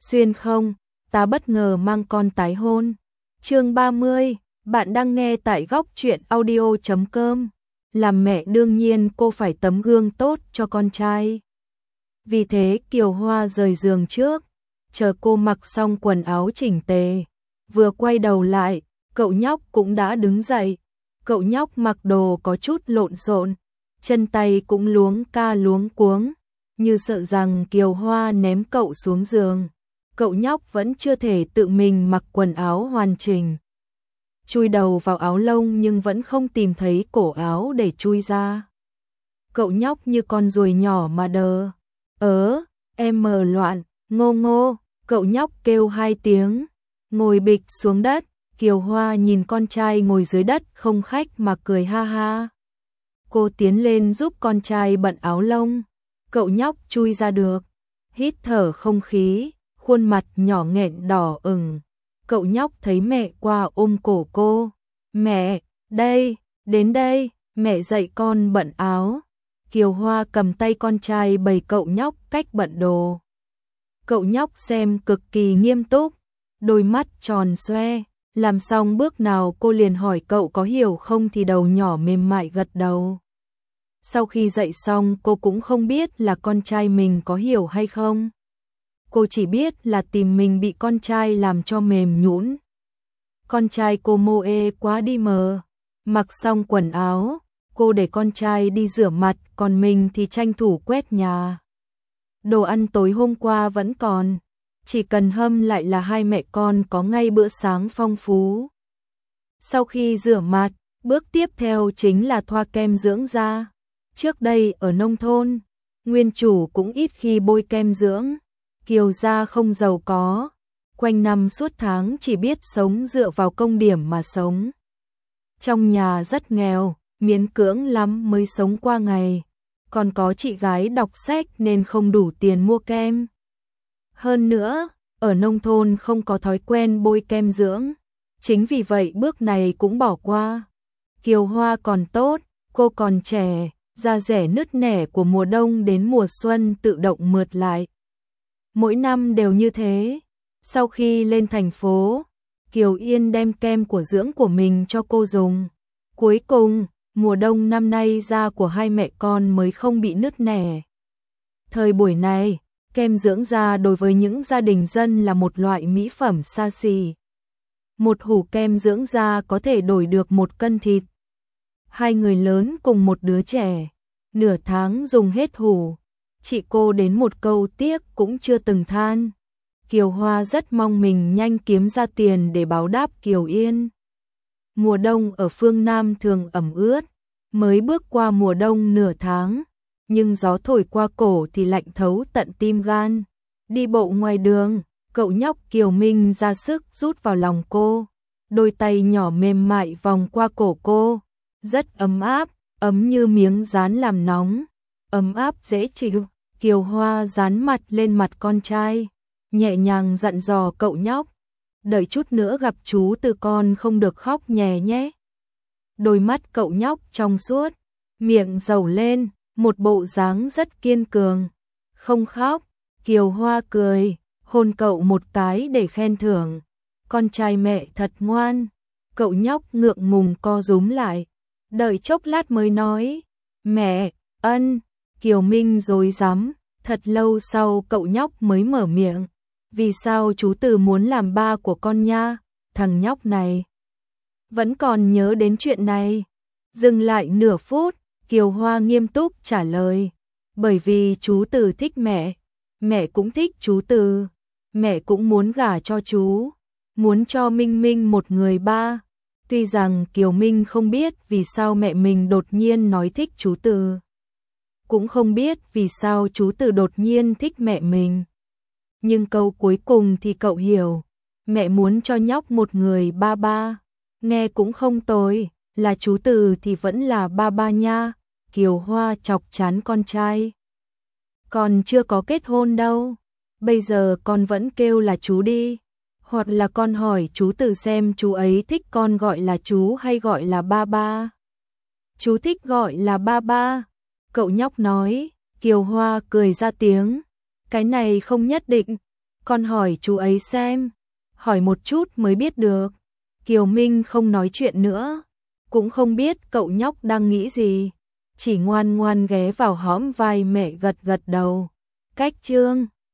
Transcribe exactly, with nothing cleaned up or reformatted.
Xuyên không, ta bất ngờ mang con tái hôn. Chương ba mươi, bạn đang nghe tại góc truyện audio chấm com. Làm mẹ đương nhiên cô phải tấm gương tốt cho con trai. Vì thế Kiều Hoa rời giường trước, chờ cô mặc xong quần áo chỉnh tề. Vừa quay đầu lại, cậu nhóc cũng đã đứng dậy. Cậu nhóc mặc đồ có chút lộn xộn, chân tay cũng luống ca luống cuống, như sợ rằng Kiều Hoa ném cậu xuống giường. Cậu nhóc vẫn chưa thể tự mình mặc quần áo hoàn chỉnh. Chui đầu vào áo lông nhưng vẫn không tìm thấy cổ áo để chui ra. Cậu nhóc như con ruồi nhỏ mà đờ. Ớ, em mờ loạn, ngô ngô, cậu nhóc kêu hai tiếng, ngồi bịch xuống đất. Kiều Hoa nhìn con trai ngồi dưới đất không khách mà cười ha ha. Cô tiến lên giúp con trai bận áo lông. Cậu nhóc chui ra được, hít thở không khí, khuôn mặt nhỏ nghẹn đỏ ửng. Cậu nhóc thấy mẹ qua ôm cổ cô. Mẹ, đây, đến đây, mẹ dạy con bận áo. Kiều Hoa cầm tay con trai bày cậu nhóc cách bận đồ. Cậu nhóc xem cực kỳ nghiêm túc, đôi mắt tròn xoe. Làm xong bước nào cô liền hỏi cậu có hiểu không thì đầu nhỏ mềm mại gật đầu. Sau khi dạy xong cô cũng không biết là con trai mình có hiểu hay không. Cô chỉ biết là tìm mình bị con trai làm cho mềm nhũn. Con trai cô mô ê quá đi mờ. Mặc xong quần áo, cô để con trai đi rửa mặt, còn mình thì tranh thủ quét nhà. Đồ ăn tối hôm qua vẫn còn, chỉ cần hâm lại là hai mẹ con có ngay bữa sáng phong phú. Sau khi rửa mặt, bước tiếp theo chính là thoa kem dưỡng da. Trước đây ở nông thôn, nguyên chủ cũng ít khi bôi kem dưỡng. Kiều gia không giàu có, quanh năm suốt tháng chỉ biết sống dựa vào công điểm mà sống. Trong nhà rất nghèo, miễn cưỡng lắm mới sống qua ngày. Còn có chị gái đọc sách nên không đủ tiền mua kem. Hơn nữa, ở nông thôn không có thói quen bôi kem dưỡng. Chính vì vậy bước này cũng bỏ qua. Kiều Hoa còn tốt, cô còn trẻ, da rẻ nứt nẻ của mùa đông đến mùa xuân tự động mượt lại. Mỗi năm đều như thế. Sau khi lên thành phố, Kiều Yên đem kem của dưỡng của mình cho cô dùng. Cuối cùng, mùa đông năm nay da của hai mẹ con mới không bị nứt nẻ. Thời buổi này, kem dưỡng da đối với những gia đình dân là một loại mỹ phẩm xa xỉ. Một hũ kem dưỡng da có thể đổi được một cân thịt. Hai người lớn cùng một đứa trẻ, nửa tháng dùng hết hũ. Chị cô đến một câu tiếc cũng chưa từng than. Kiều Hoa rất mong mình nhanh kiếm ra tiền để báo đáp Kiều Yên. Mùa đông ở phương Nam thường ẩm ướt, mới bước qua mùa đông nửa tháng, nhưng gió thổi qua cổ thì lạnh thấu tận tim gan. Đi bộ ngoài đường, cậu nhóc Kiều Minh ra sức rút vào lòng cô, đôi tay nhỏ mềm mại vòng qua cổ cô, rất ấm áp, ấm như miếng dán làm nóng, ấm áp dễ chịu. Kiều Hoa dán mặt lên mặt con trai, nhẹ nhàng dặn dò cậu nhóc, đợi chút nữa gặp chú Từ con không được khóc nhè nhé. Đôi mắt cậu nhóc trong suốt, miệng dầu lên, một bộ dáng rất kiên cường. Không khóc, Kiều Hoa cười, hôn cậu một cái để khen thưởng. Con trai mẹ thật ngoan. Cậu nhóc ngượng ngùng co rúm lại, đợi chốc lát mới nói, mẹ, ân. Kiều Minh rối rắm, thật lâu sau cậu nhóc mới mở miệng, vì sao chú Từ muốn làm ba của con nha, thằng nhóc này vẫn còn nhớ đến chuyện này. Dừng lại nửa phút, Kiều Hoa nghiêm túc trả lời, bởi vì chú Từ thích mẹ, mẹ cũng thích chú Từ, mẹ cũng muốn gả cho chú, muốn cho Minh Minh một người ba. Tuy rằng Kiều Minh không biết vì sao mẹ mình đột nhiên nói thích chú Từ, cũng không biết vì sao chú Từ đột nhiên thích mẹ mình. Nhưng câu cuối cùng thì cậu hiểu, mẹ muốn cho nhóc một người ba ba, nghe cũng không tồi, là chú Từ thì vẫn là ba ba nha. Kiều Hoa chọc chán con trai. Con chưa có kết hôn đâu, bây giờ con vẫn kêu là chú đi, hoặc là con hỏi chú Từ xem chú ấy thích con gọi là chú hay gọi là ba ba. Chú thích gọi là ba ba. Cậu nhóc nói. Kiều Hoa cười ra tiếng, cái này không nhất định, Con hỏi chú ấy xem, hỏi một chút mới biết được. Kiều Minh không nói chuyện nữa, cũng không biết cậu nhóc đang nghĩ gì, chỉ ngoan ngoan ghé vào hõm vai mẹ gật gật đầu. Cách chương